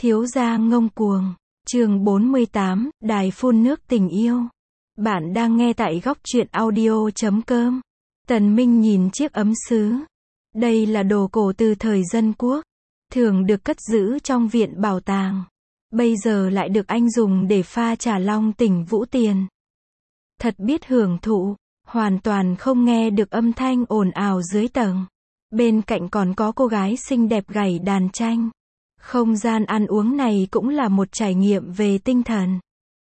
Thiếu gia ngông cuồng. Chương 48, Đài phun nước tình yêu. Bạn đang nghe tại góc truyện audio.com. Tần Minh nhìn chiếc ấm sứ. Đây là đồ cổ từ thời Dân Quốc, thường được cất giữ trong viện bảo tàng. Bây giờ lại được anh dùng để pha trà long tỉnh Vũ Tiền. Thật biết hưởng thụ, hoàn toàn không nghe được âm thanh ồn ào dưới tầng. Bên cạnh còn có cô gái xinh đẹp gảy đàn tranh. Không gian ăn uống này cũng là một trải nghiệm về tinh thần.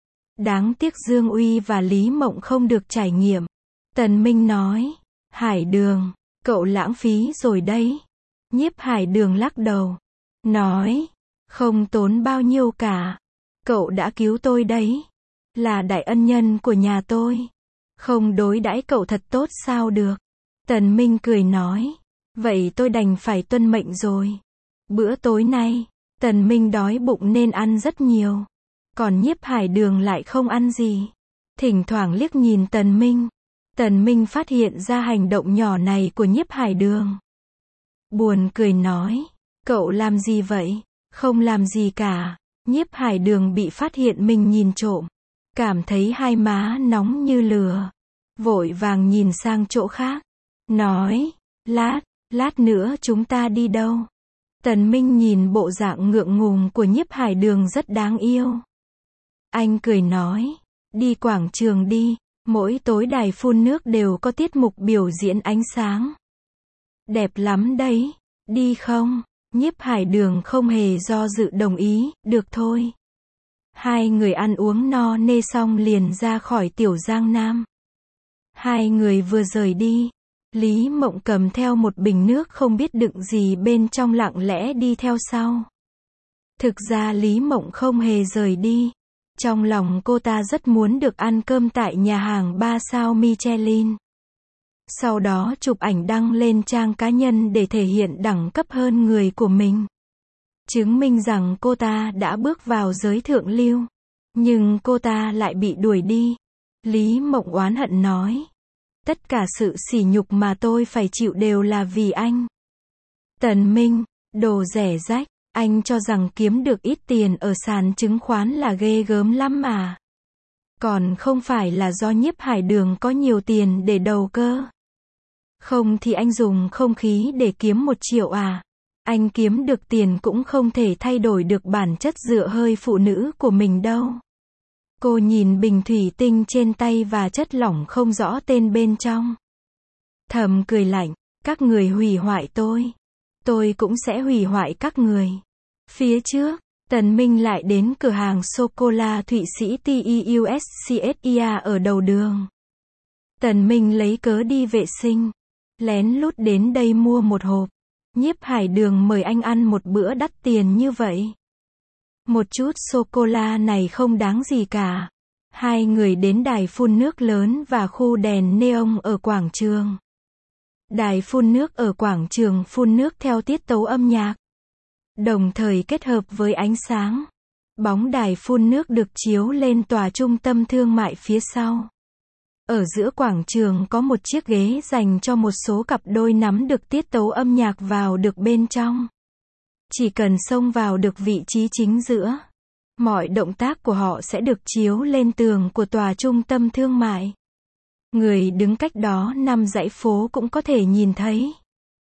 Đáng tiếc Dương Uy và Lý Mộng không được trải nghiệm. Tần Minh nói, Hải Đường, cậu lãng phí rồi đấy. Nhiếp Hải Đường lắc đầu, nói, không tốn bao nhiêu cả. Cậu đã cứu tôi đấy, là đại ân nhân của nhà tôi. Không đối đãi cậu thật tốt sao được. Tần Minh cười nói, vậy tôi đành phải tuân mệnh rồi. Bữa tối nay, Tần Minh đói bụng nên ăn rất nhiều. Còn Nhiếp Hải Đường lại không ăn gì. Thỉnh thoảng liếc nhìn Tần Minh. Tần Minh phát hiện ra hành động nhỏ này của Nhiếp Hải Đường. Buồn cười nói, cậu làm gì vậy? Không làm gì cả. Nhiếp Hải Đường bị phát hiện mình nhìn trộm. Cảm thấy hai má nóng như lửa. Vội vàng nhìn sang chỗ khác. Nói, lát nữa chúng ta đi đâu? Tần Minh nhìn bộ dạng ngượng ngùng của Nhiếp Hải Đường rất đáng yêu. Anh cười nói, đi quảng trường đi, mỗi tối đài phun nước đều có tiết mục biểu diễn ánh sáng. Đẹp lắm đấy, đi không? Nhiếp Hải Đường không hề do dự đồng ý, được thôi. Hai người ăn uống no nê xong liền ra khỏi Tiểu Giang Nam. Hai người vừa rời đi, Lý Mộng cầm theo một bình nước không biết đựng gì bên trong lặng lẽ đi theo sau. Thực ra Lý Mộng không hề rời đi. Trong lòng cô ta rất muốn được ăn cơm tại nhà hàng 3 sao Michelin. Sau đó chụp ảnh đăng lên trang cá nhân để thể hiện đẳng cấp hơn người của mình. Chứng minh rằng cô ta đã bước vào giới thượng lưu. Nhưng cô ta lại bị đuổi đi. Lý Mộng oán hận nói. Tất cả sự sỉ nhục mà tôi phải chịu đều là vì anh. Tần Minh, đồ rẻ rách, anh cho rằng kiếm được ít tiền ở sàn chứng khoán là ghê gớm lắm à. Còn không phải là do Nhiếp Hải Đường có nhiều tiền để đầu cơ. Không thì anh dùng không khí để kiếm 1 triệu à. Anh kiếm được tiền cũng không thể thay đổi được bản chất dựa hơi phụ nữ của mình đâu. Cô nhìn bình thủy tinh trên tay và chất lỏng không rõ tên bên trong. Thầm cười lạnh, các người hủy hoại tôi cũng sẽ hủy hoại các người. Phía trước, Tần Minh lại đến cửa hàng sô-cô-la Thụy Sĩ TEUSCSIA ở đầu đường. Tần Minh lấy cớ đi vệ sinh, lén lút đến đây mua một hộp. Nhiếp Hải Đường mời anh ăn một bữa đắt tiền như vậy. Một chút sô-cô-la này không đáng gì cả. Hai người đến đài phun nước lớn và khu đèn neon ở quảng trường. Đài phun nước ở quảng trường phun nước theo tiết tấu âm nhạc, đồng thời kết hợp với ánh sáng. Bóng đài phun nước được chiếu lên tòa trung tâm thương mại phía sau. Ở giữa quảng trường có một chiếc ghế dành cho một số cặp đôi nắm được tiết tấu âm nhạc vào được bên trong. Chỉ cần xông vào được vị trí chính giữa, mọi động tác của họ sẽ được chiếu lên tường của tòa trung tâm thương mại. Người đứng cách đó 5 dãy phố cũng có thể nhìn thấy.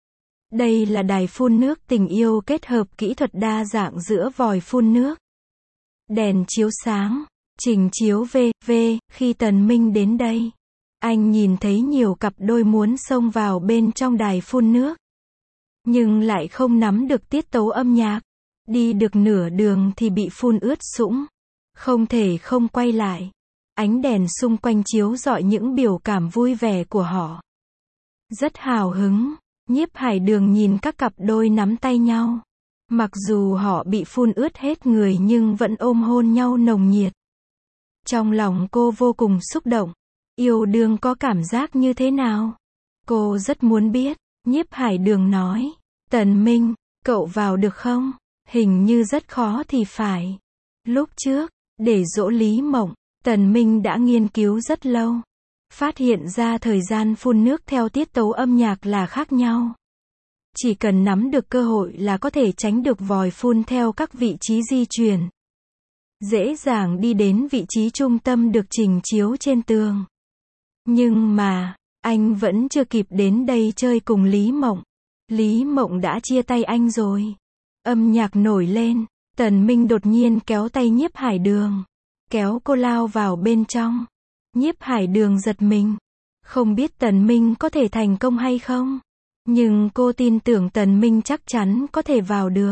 Đây là đài phun nước tình yêu kết hợp kỹ thuật đa dạng giữa vòi phun nước, đèn chiếu sáng, trình chiếu v.v. Khi Tần Minh đến đây, anh nhìn thấy nhiều cặp đôi muốn xông vào bên trong đài phun nước, nhưng lại không nắm được tiết tấu âm nhạc. Đi được nửa đường thì bị phun ướt sũng, không thể không quay lại. Ánh đèn xung quanh chiếu rọi những biểu cảm vui vẻ của họ. Rất hào hứng, Nhiếp Hải Đường nhìn các cặp đôi nắm tay nhau. Mặc dù họ bị phun ướt hết người nhưng vẫn ôm hôn nhau nồng nhiệt. Trong lòng cô vô cùng xúc động. Yêu đương có cảm giác như thế nào? Cô rất muốn biết. Nhiếp Hải Đường nói, Tần Minh, cậu vào được không? Hình như rất khó thì phải. Lúc trước, để dỗ Lý Mộng, Tần Minh đã nghiên cứu rất lâu. Phát hiện ra thời gian phun nước theo tiết tấu âm nhạc là khác nhau. Chỉ cần nắm được cơ hội là có thể tránh được vòi phun theo các vị trí di chuyển. Dễ dàng đi đến vị trí trung tâm được trình chiếu trên tường. Nhưng mà, anh vẫn chưa kịp đến đây chơi cùng Lý Mộng. Lý Mộng đã chia tay anh rồi. Âm nhạc nổi lên, Tần Minh đột nhiên kéo tay Nhiếp Hải Đường. Kéo cô lao vào bên trong. Nhiếp Hải Đường giật mình. Không biết Tần Minh có thể thành công hay không. Nhưng cô tin tưởng Tần Minh chắc chắn có thể vào được.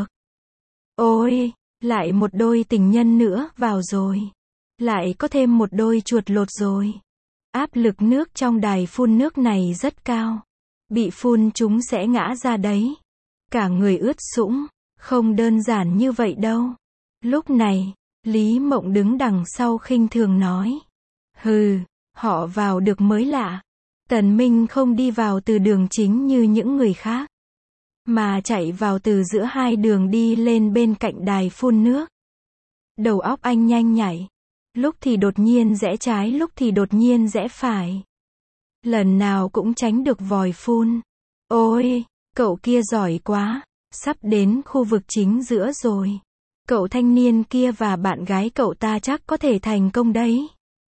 Ôi, lại một đôi tình nhân nữa vào rồi. Lại có thêm một đôi chuột lột rồi. Áp lực nước trong đài phun nước này rất cao. Bị phun chúng sẽ ngã ra đấy. Cả người ướt sũng. Không đơn giản như vậy đâu. Lúc này, Lý Mộng đứng đằng sau khinh thường nói. Hừ, họ vào được mới lạ. Tần Minh không đi vào từ đường chính như những người khác. Mà chạy vào từ giữa hai đường đi lên bên cạnh đài phun nước. Đầu óc anh nhanh nhảy. Lúc thì đột nhiên rẽ trái, lúc thì đột nhiên rẽ phải. Lần nào cũng tránh được vòi phun. Ôi, cậu kia giỏi quá. Sắp đến khu vực chính giữa rồi. Cậu thanh niên kia và bạn gái cậu ta chắc có thể thành công đấy.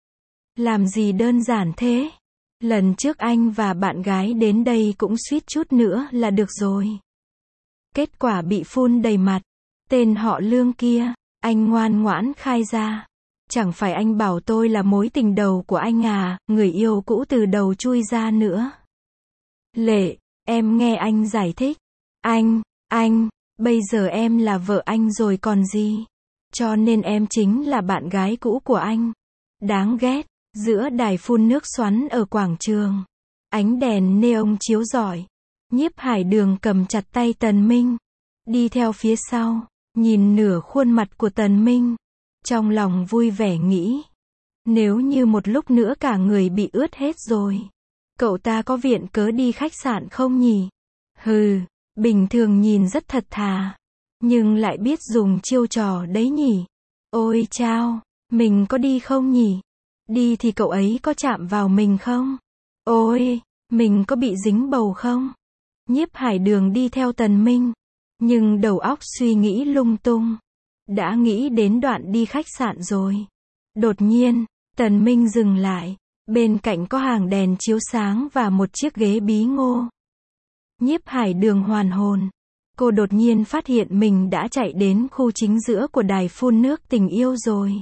Làm gì đơn giản thế? Lần trước anh và bạn gái đến đây cũng suýt chút nữa là được rồi. Kết quả bị phun đầy mặt. Tên họ Lương kia, anh ngoan ngoãn khai ra. Chẳng phải anh bảo tôi là mối tình đầu của anh à, người yêu cũ từ đầu chui ra nữa. Lệ, em nghe anh giải thích. Anh, bây giờ em là vợ anh rồi còn gì. Cho nên em chính là bạn gái cũ của anh. Đáng ghét. Giữa đài phun nước xoắn ở quảng trường. Ánh đèn neon chiếu rọi. Nhiếp Hải Đường cầm chặt tay Tần Minh. Đi theo phía sau. Nhìn nửa khuôn mặt của Tần Minh. Trong lòng vui vẻ nghĩ. Nếu như một lúc nữa cả người bị ướt hết rồi. Cậu ta có viện cớ đi khách sạn không nhỉ? Hừ, bình thường nhìn rất thật thà. Nhưng lại biết dùng chiêu trò đấy nhỉ? Ôi chao, mình có đi không nhỉ? Đi thì cậu ấy có chạm vào mình không? Ôi, mình có bị dính bầu không? Nhiếp Hải Đường đi theo Tần Minh. Nhưng đầu óc suy nghĩ lung tung. Đã nghĩ đến đoạn đi khách sạn rồi. Đột nhiên, Tần Minh dừng lại. Bên cạnh có hàng đèn chiếu sáng và một chiếc ghế bí ngô. Nhiếp Hải Đường hoàn hồn. Cô đột nhiên phát hiện mình đã chạy đến khu chính giữa của đài phun nước tình yêu rồi.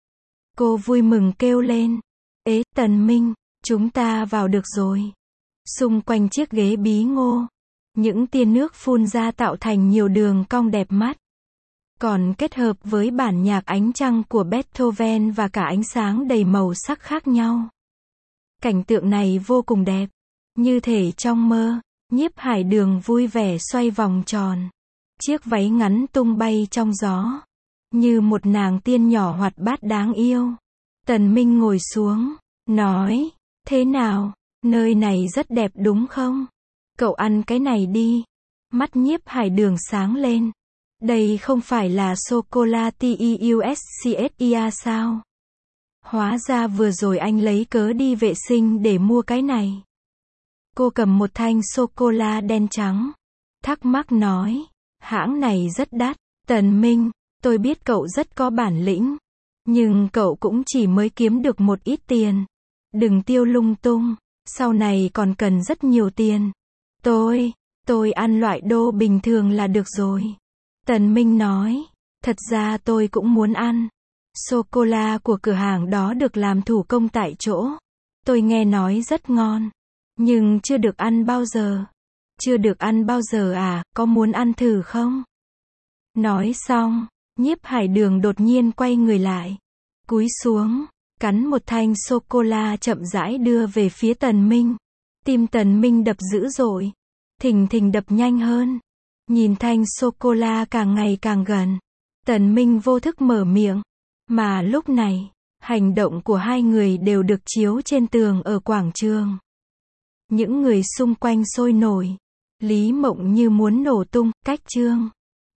Cô vui mừng kêu lên. Ế, Tần Minh, chúng ta vào được rồi. Xung quanh chiếc ghế bí ngô. Những tia nước phun ra tạo thành nhiều đường cong đẹp mắt. Còn kết hợp với bản nhạc ánh trăng của Beethoven và cả ánh sáng đầy màu sắc khác nhau. Cảnh tượng này vô cùng đẹp. Như thể trong mơ, Nhiếp Hải Đường vui vẻ xoay vòng tròn. Chiếc váy ngắn tung bay trong gió. Như một nàng tiên nhỏ hoạt bát đáng yêu. Tần Minh ngồi xuống, nói, thế nào, nơi này rất đẹp đúng không? Cậu ăn cái này đi. Mắt Nhiếp Hải Đường sáng lên. Đây không phải là sô-cô-la-ti-u-s-c-s-i-a sao? Hóa ra vừa rồi anh lấy cớ đi vệ sinh để mua cái này. Cô cầm một thanh sô-cô-la đen trắng. Thắc mắc nói, hãng này rất đắt. Tần Minh, tôi biết cậu rất có bản lĩnh. Nhưng cậu cũng chỉ mới kiếm được một ít tiền. Đừng tiêu lung tung. Sau này còn cần rất nhiều tiền. Tôi ăn loại đô bình thường là được rồi. Tần Minh nói, thật ra tôi cũng muốn ăn. Sô-cô-la của cửa hàng đó được làm thủ công tại chỗ. Tôi nghe nói rất ngon. Nhưng chưa được ăn bao giờ. Chưa được ăn bao giờ à, có muốn ăn thử không? Nói xong, Nhiếp Hải Đường đột nhiên quay người lại. Cúi xuống, cắn một thanh sô-cô-la chậm rãi đưa về phía Tần Minh. Tim Tần Minh đập dữ dội. Thình thình đập nhanh hơn. Nhìn thanh sô-cô-la càng ngày càng gần. Tần Minh vô thức mở miệng. Mà lúc này, hành động của hai người đều được chiếu trên tường ở quảng trường. Những người xung quanh sôi nổi. Lý Mộng như muốn nổ tung, cách chương.